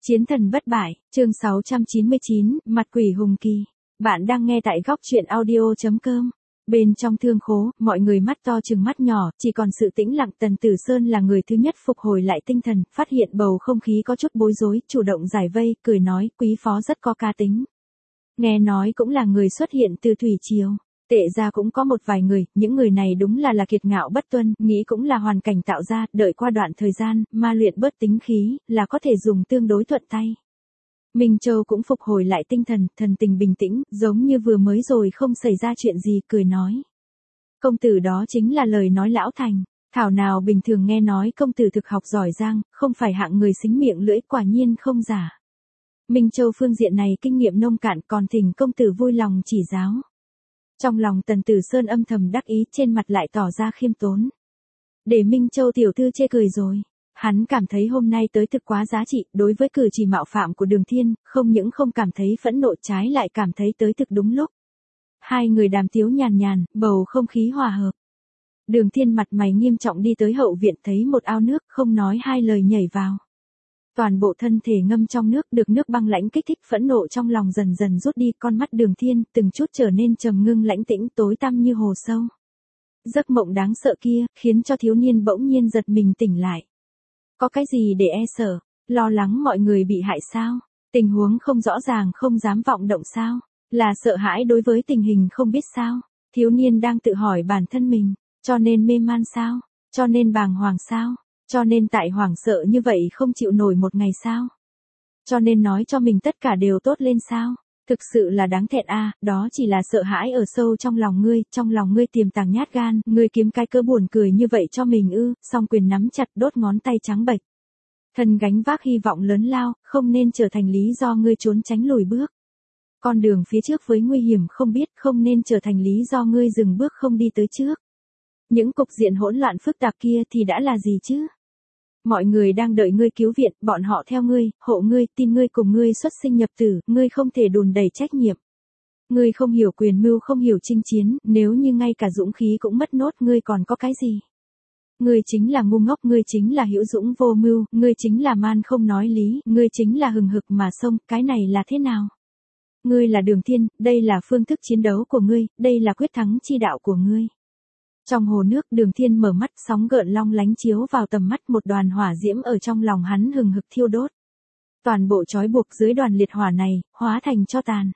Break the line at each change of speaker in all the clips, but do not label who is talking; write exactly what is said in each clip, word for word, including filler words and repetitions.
Chiến thần bất bại, chương sáu trăm chín mươi chín, mặt quỷ hùng kỳ. Bạn đang nghe tại góc truyện audio chấm com. Bên trong thương khố, mọi người mắt to trừng mắt nhỏ, chỉ còn sự tĩnh lặng. Tần Tử Sơn là người thứ nhất phục hồi lại tinh thần, phát hiện bầu không khí có chút bối rối, chủ động giải vây, cười nói, quý phó rất có cá tính. Nghe nói cũng là người xuất hiện từ thủy triều. Tệ ra cũng có một vài người, những người này đúng là là kiệt ngạo bất tuân, nghĩ cũng là hoàn cảnh tạo ra, đợi qua đoạn thời gian, ma luyện bớt tính khí, là có thể dùng tương đối thuận tay. Minh Châu cũng phục hồi lại tinh thần, thần tình bình tĩnh, giống như vừa mới rồi không xảy ra chuyện gì, cười nói. Công tử đó chính là lời nói lão thành, thảo nào bình thường nghe nói công tử thực học giỏi giang, không phải hạng người xính miệng lưỡi, quả nhiên không giả. Minh Châu phương diện này kinh nghiệm nông cạn, còn thỉnh công tử vui lòng chỉ giáo. Trong lòng Tần Tử Sơn âm thầm đắc ý, trên mặt lại tỏ ra khiêm tốn. Để Minh Châu tiểu thư chê cười rồi. Hắn cảm thấy hôm nay tới thực quá giá trị, đối với cử chỉ mạo phạm của Đường Thiên, không những không cảm thấy phẫn nộ, trái lại cảm thấy tới thực đúng lúc. Hai người đàm tiếu nhàn nhàn, bầu không khí hòa hợp. Đường Thiên mặt mày nghiêm trọng đi tới hậu viện, thấy một ao nước, không nói hai lời nhảy vào. Toàn bộ thân thể ngâm trong nước, được nước băng lãnh kích thích, phẫn nộ trong lòng dần dần rút đi, con mắt Đường Thiên từng chút trở nên trầm ngưng lãnh tĩnh, tối tăm như hồ sâu. Giấc mộng đáng sợ kia, khiến cho thiếu niên bỗng nhiên giật mình tỉnh lại. Có cái gì để e sợ, lo lắng mọi người bị hại sao? Tình huống không rõ ràng không dám vọng động sao? Là sợ hãi đối với tình hình không biết sao? Thiếu niên đang tự hỏi bản thân mình, cho nên mê man sao? Cho nên bàng hoàng sao? Cho nên tại hoảng sợ như vậy không chịu nổi một ngày sao? Cho nên nói cho mình tất cả đều tốt lên sao? Thực sự là đáng thẹn a, à, đó chỉ là sợ hãi ở sâu trong lòng ngươi, trong lòng ngươi tiềm tàng nhát gan, ngươi kiếm cái cớ buồn cười như vậy cho mình ư? Song quyền nắm chặt, đốt ngón tay trắng bệch. Thân gánh vác hy vọng lớn lao, không nên trở thành lý do ngươi trốn tránh lùi bước. Con đường phía trước với nguy hiểm không biết, không nên trở thành lý do ngươi dừng bước không đi tới trước. Những cục diện hỗn loạn phức tạp kia thì đã là gì chứ? Mọi người đang đợi ngươi cứu viện, bọn họ theo ngươi, hộ ngươi, tin ngươi cùng ngươi xuất sinh nhập tử, ngươi không thể đùn đẩy trách nhiệm. Ngươi không hiểu quyền mưu, không hiểu chinh chiến, nếu như ngay cả dũng khí cũng mất nốt, ngươi còn có cái gì? Ngươi chính là ngu ngốc, ngươi chính là hữu dũng vô mưu, ngươi chính là man không nói lý, ngươi chính là hừng hực mà xông, cái này là thế nào? Ngươi là Đường Thiên, đây là phương thức chiến đấu của ngươi, đây là quyết thắng chi đạo của ngươi. Trong hồ nước, Đường Thiên mở mắt, sóng gợn long lánh chiếu vào tầm mắt, một đoàn hỏa diễm ở trong lòng hắn hừng hực thiêu đốt. Toàn bộ trói buộc dưới đoàn liệt hỏa này, hóa thành tro tàn.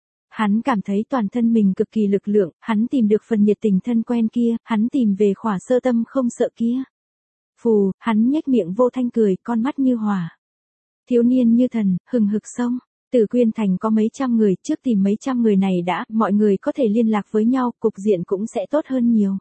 Hắn cảm thấy toàn thân mình cực kỳ lực lượng, hắn tìm được phần nhiệt tình thân quen kia, hắn tìm về khỏa sơ tâm không sợ kia. Phù, hắn nhếch miệng vô thanh cười, con mắt như hỏa. Thiếu niên như thần, hừng hực sông. Tử Quyên Thành có mấy trăm người, trước tìm mấy trăm người này đã, mọi người có thể liên lạc với nhau, cục diện cũng sẽ tốt hơn nhiều.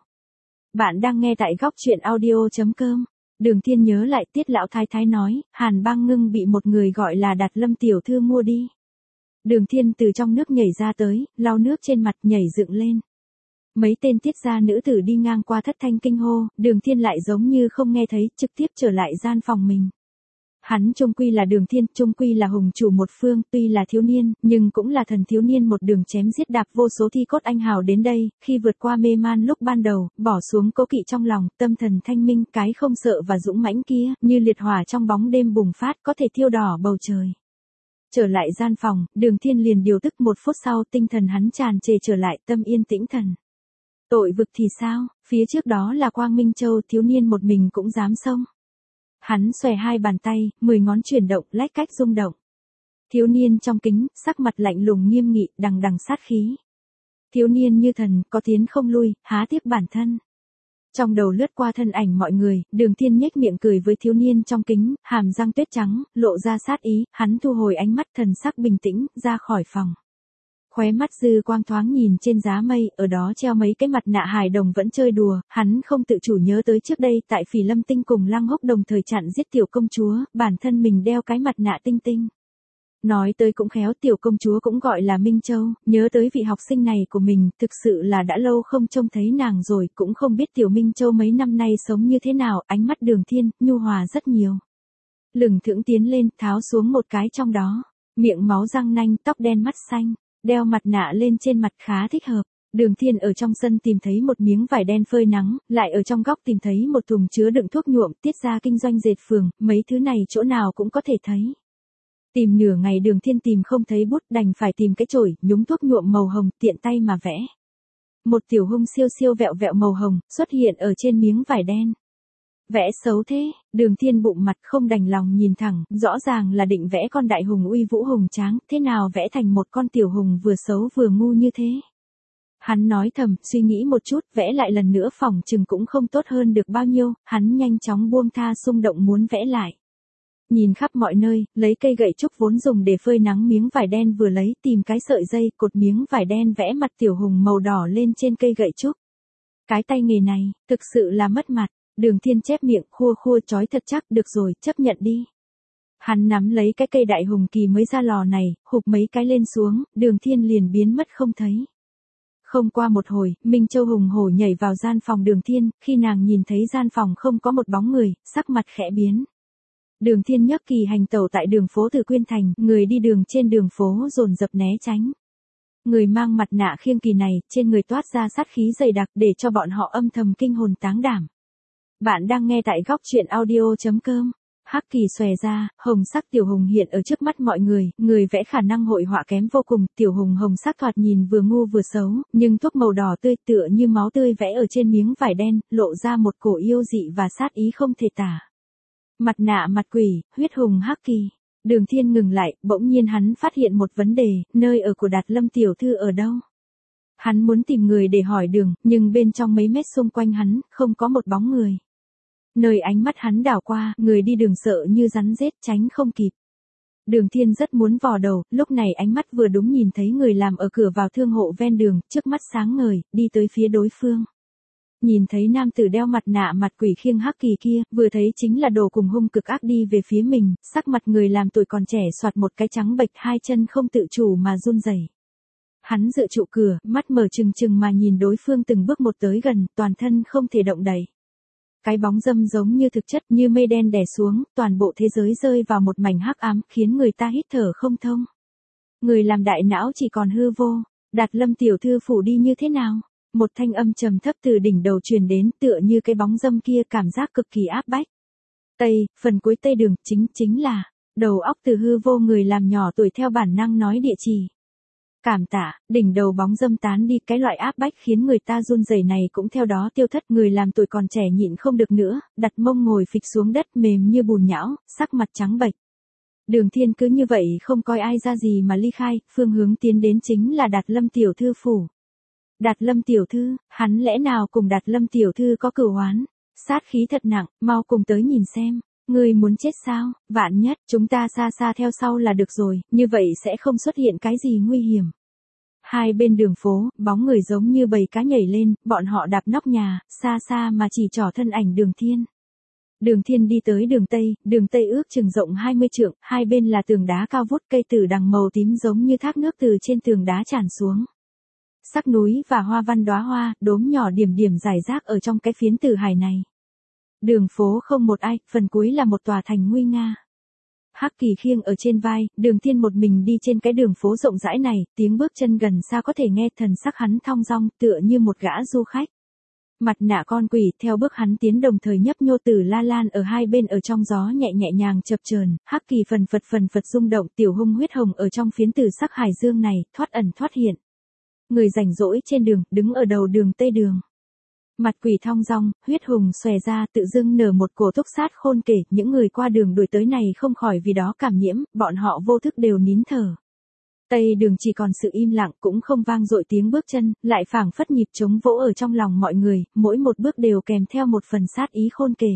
Bạn đang nghe tại góc truyện audio chấm com. Đường Thiên nhớ lại Tiết lão thái thái nói, Hàn Bang Ngưng bị một người gọi là Đạt Lâm tiểu thư mua đi. Đường Thiên từ trong nước nhảy ra tới, lau nước trên mặt, nhảy dựng lên. Mấy tên tiết gia nữ tử đi ngang qua thất thanh kinh hô, Đường Thiên lại giống như không nghe thấy, trực tiếp trở lại gian phòng mình. Hắn trung quy là Đường Thiên, trung quy là hùng chủ một phương, tuy là thiếu niên, nhưng cũng là thần thiếu niên, một đường chém giết đạp vô số thi cốt anh hào đến đây, khi vượt qua mê man lúc ban đầu, bỏ xuống cố kỵ trong lòng, tâm thần thanh minh, cái không sợ và dũng mãnh kia, như liệt hỏa trong bóng đêm bùng phát, có thể thiêu đỏ bầu trời. Trở lại gian phòng, Đường Thiên liền điều tức, một phút sau, tinh thần hắn tràn trề trở lại, tâm yên tĩnh thần. Tội vực thì sao, phía trước đó là Quang Minh Châu, thiếu niên một mình cũng dám xông. Hắn xòe hai bàn tay, mười ngón chuyển động, lách cách rung động. Thiếu niên trong kính, sắc mặt lạnh lùng nghiêm nghị, đằng đằng sát khí. Thiếu niên như thần, có tiến không lui, há tiếp bản thân. Trong đầu lướt qua thân ảnh mọi người, Đường Thiên nhếch miệng cười với thiếu niên trong kính, hàm răng tuyết trắng, lộ ra sát ý, hắn thu hồi ánh mắt, thần sắc bình tĩnh, ra khỏi phòng. Khóe mắt dư quang thoáng nhìn trên giá mây, ở đó treo mấy cái mặt nạ hài đồng vẫn chơi đùa, hắn không tự chủ nhớ tới trước đây tại Phỉ Lâm Tinh cùng Lăng Hốc đồng thời chặn giết tiểu công chúa, bản thân mình đeo cái mặt nạ tinh tinh. Nói tới cũng khéo, tiểu công chúa cũng gọi là Minh Châu, nhớ tới vị học sinh này của mình, thực sự là đã lâu không trông thấy nàng rồi, cũng không biết tiểu Minh Châu mấy năm nay sống như thế nào, ánh mắt Đường Thiên, nhu hòa rất nhiều. Lửng thững tiến lên, tháo xuống một cái trong đó, miệng máu răng nanh, tóc đen mắt xanh. Đeo mặt nạ lên trên mặt khá thích hợp. Đường Thiên ở trong sân tìm thấy một miếng vải đen phơi nắng, lại ở trong góc tìm thấy một thùng chứa đựng thuốc nhuộm, Tiết gia kinh doanh dệt phường, mấy thứ này chỗ nào cũng có thể thấy. Tìm nửa ngày Đường Thiên tìm không thấy bút, đành phải tìm cái chổi, nhúng thuốc nhuộm màu hồng, tiện tay mà vẽ. Một tiểu hung siêu siêu vẹo vẹo màu hồng, xuất hiện ở trên miếng vải đen. Vẽ xấu thế, Đường Thiên bụng mặt không đành lòng nhìn thẳng, rõ ràng là định vẽ con đại hùng uy vũ hùng tráng, thế nào vẽ thành một con tiểu hùng vừa xấu vừa ngu như thế. Hắn nói thầm, suy nghĩ một chút, vẽ lại lần nữa phỏng chừng cũng không tốt hơn được bao nhiêu, hắn nhanh chóng buông tha xung động muốn vẽ lại. Nhìn khắp mọi nơi, lấy cây gậy trúc vốn dùng để phơi nắng miếng vải đen vừa lấy, tìm cái sợi dây, cột miếng vải đen vẽ mặt tiểu hùng màu đỏ lên trên cây gậy trúc. Cái tay nghề này, thực sự là mất mặt. Đường Thiên chép miệng, khua khua chói thật chắc, được rồi, chấp nhận đi. Hắn nắm lấy cái cây đại hùng kỳ mới ra lò này, hụp mấy cái lên xuống, Đường Thiên liền biến mất không thấy. Không qua một hồi, Minh Châu hùng hổ nhảy vào gian phòng Đường Thiên, khi nàng nhìn thấy gian phòng không có một bóng người, sắc mặt khẽ biến. Đường Thiên nhấc kỳ hành tẩu tại đường phố Từ Quyên Thành, người đi đường trên đường phố dồn dập né tránh. Người mang mặt nạ khiêng kỳ này, trên người toát ra sát khí dày đặc để cho bọn họ âm thầm kinh hồn táng đảm. Bạn đang nghe tại góc truyện audio chấm com. Hắc kỳ xòe ra, hồng sắc tiểu hùng hiện ở trước mắt mọi người, người vẽ khả năng hội họa kém vô cùng, tiểu hùng hồng sắc thoạt nhìn vừa ngu vừa xấu, nhưng thuốc màu đỏ tươi tựa như máu tươi vẽ ở trên miếng vải đen, lộ ra một cổ yêu dị và sát ý không thể tả. Mặt nạ mặt quỷ, huyết hùng Hắc kỳ. Đường Thiên ngừng lại, bỗng nhiên hắn phát hiện một vấn đề, nơi ở của Đạt Lâm tiểu thư ở đâu? Hắn muốn tìm người để hỏi đường, nhưng bên trong mấy mét xung quanh hắn, không có một bóng người. Nơi ánh mắt hắn đảo qua, người đi đường sợ như rắn rết tránh không kịp. Đường Thiên rất muốn vò đầu, lúc này ánh mắt vừa đúng nhìn thấy người làm ở cửa vào thương hộ ven đường, trước mắt sáng ngời, đi tới phía đối phương. Nhìn thấy nam tử đeo mặt nạ mặt quỷ khiêng Hắc kỳ kia, vừa thấy chính là đồ cùng hung cực ác đi về phía mình, sắc mặt người làm tuổi còn trẻ soạt một cái trắng bệch, hai chân không tự chủ mà run rẩy. Hắn dựa trụ cửa, mắt mở trừng trừng mà nhìn đối phương từng bước một tới gần, toàn thân không thể động đậy. Cái bóng dâm giống như thực chất, như mây đen đè xuống, toàn bộ thế giới rơi vào một mảnh hắc ám, khiến người ta hít thở không thông. Người làm đại não chỉ còn hư vô. Đạt Lâm tiểu thư phủ đi như thế nào? Một thanh âm trầm thấp từ đỉnh đầu truyền đến, tựa như cái bóng dâm kia, cảm giác cực kỳ áp bách. Tây, phần cuối Tây đường, chính chính là, đầu óc từ hư vô người làm nhỏ tuổi theo bản năng nói địa chỉ. Cảm tạ, đỉnh đầu bóng dâm tán đi, cái loại áp bách khiến người ta run rẩy này cũng theo đó tiêu thất. Người làm tuổi còn trẻ nhịn không được nữa, đặt mông ngồi phịch xuống đất mềm như bùn nhão, sắc mặt trắng bệch. Đường Thiên cứ như vậy không coi ai ra gì mà ly khai, phương hướng tiến đến chính là Đạt Lâm tiểu thư phủ. Đạt Lâm tiểu thư, hắn lẽ nào cùng Đạt Lâm tiểu thư có cửu oán? Sát khí thật nặng, mau cùng tới nhìn xem. Ngươi muốn chết sao? Vạn nhất, chúng ta xa xa theo sau là được rồi, như vậy sẽ không xuất hiện cái gì nguy hiểm. Hai bên đường phố, bóng người giống như bầy cá nhảy lên, bọn họ đạp nóc nhà, xa xa mà chỉ trỏ thân ảnh Đường Thiên. Đường Thiên đi tới đường Tây, đường Tây ước chừng rộng hai mươi trượng, hai bên là tường đá cao vút, cây tử đằng màu tím giống như thác nước từ trên tường đá tràn xuống. Sắc núi và hoa văn đóa hoa, đốm nhỏ điểm điểm rải rác ở trong cái phiến tử hải này. Đường phố không một ai, phần cuối là một tòa thành nguy nga. Hắc kỳ khiêng ở trên vai, Đường Thiên một mình đi trên cái đường phố rộng rãi này, tiếng bước chân gần xa có thể nghe, thần sắc hắn thong dong, tựa như một gã du khách. Mặt nạ con quỷ, theo bước hắn tiến đồng thời nhấp nhô Tử La Lan ở hai bên ở trong gió nhẹ nhẹ nhàng chập chờn, Hắc kỳ phần phật phần phật rung động, tiểu hung huyết hồng ở trong phiến tử sắc hải dương này, thoát ẩn thoát hiện. Người rảnh rỗi trên đường, đứng ở đầu đường Tây đường. Mặt quỷ thong dong, huyết hùng xòe ra, tự dưng nở một cổ túc sát khôn kể, những người qua đường đuổi tới này không khỏi vì đó cảm nhiễm, bọn họ vô thức đều nín thở. Tây đường chỉ còn sự im lặng, cũng không vang dội tiếng bước chân, lại phảng phất nhịp trống vỗ ở trong lòng mọi người, mỗi một bước đều kèm theo một phần sát ý khôn kể.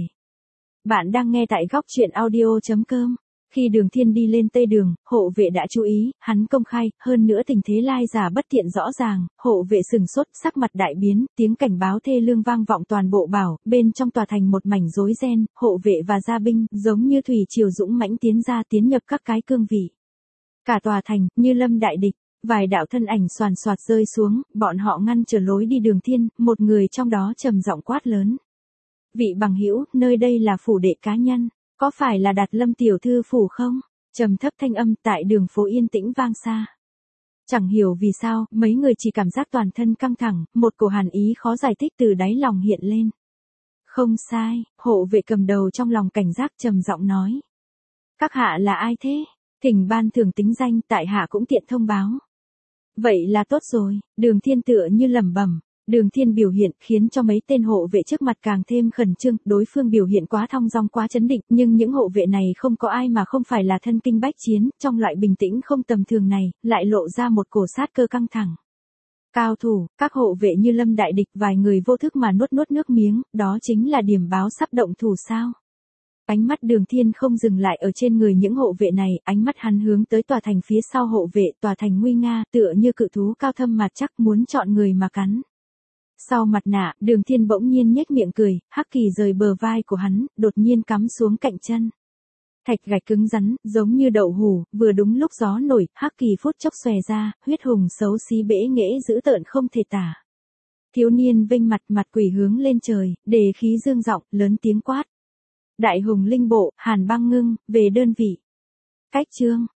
Bạn đang nghe tại góc truyện audio chấm com. Khi Đường Thiên đi lên Tây đường, hộ vệ đã chú ý, hắn công khai, hơn nữa tình thế lai giả bất tiện rõ ràng, hộ vệ sừng sốt, sắc mặt đại biến, tiếng cảnh báo thê lương vang vọng toàn bộ bảo, bên trong tòa thành một mảnh rối ren, hộ vệ và gia binh, giống như thủy triều dũng mãnh tiến ra tiến nhập các cái cương vị. Cả tòa thành, như lâm đại địch, vài đạo thân ảnh xoàn xoạt rơi xuống, bọn họ ngăn trở lối đi Đường Thiên, một người trong đó trầm giọng quát lớn. Vị bằng hữu, nơi đây là phủ đệ cá nhân. Có phải là Đạt Lâm tiểu thư phủ không? Trầm thấp thanh âm tại đường phố yên tĩnh vang xa. Chẳng hiểu vì sao, mấy người chỉ cảm giác toàn thân căng thẳng, một cổ hàn ý khó giải thích từ đáy lòng hiện lên. Không sai, hộ vệ cầm đầu trong lòng cảnh giác trầm giọng nói. Các hạ là ai thế? Thỉnh ban thưởng tính danh, tại hạ cũng tiện thông báo. Vậy là tốt rồi, Đường Thiên tựa như lẩm bẩm. Đường Thiên biểu hiện khiến cho mấy tên hộ vệ trước mặt càng thêm khẩn trương, đối phương biểu hiện quá thong dong quá chấn định, nhưng những hộ vệ này không có ai mà không phải là thân kinh bách chiến, trong loại bình tĩnh không tầm thường này, lại lộ ra một cổ sát cơ căng thẳng. Cao thủ, các hộ vệ như lâm đại địch, vài người vô thức mà nuốt nuốt nước miếng, đó chính là điểm báo sắp động thủ sao? Ánh mắt Đường Thiên không dừng lại ở trên người những hộ vệ này, ánh mắt hắn hướng tới tòa thành phía sau hộ vệ, tòa thành nguy nga, tựa như cự thú cao thâm mặt chắc muốn chọn người mà cắn. Sau mặt nạ, Đường Thiên bỗng nhiên nhếch miệng cười, hắc kỳ rời bờ vai của hắn, đột nhiên cắm xuống cạnh chân. Thạch gạch cứng rắn, giống như đậu hủ, vừa đúng lúc gió nổi, hắc kỳ phút chốc xòe ra, huyết hùng xấu xí bẽ nghễ dữ tợn không thể tả. Thiếu niên vênh mặt, mặt quỷ hướng lên trời, đề khí dương giọng, lớn tiếng quát. Đại hùng linh bộ, Hàn Băng Ngưng, về đơn vị. Cách chương.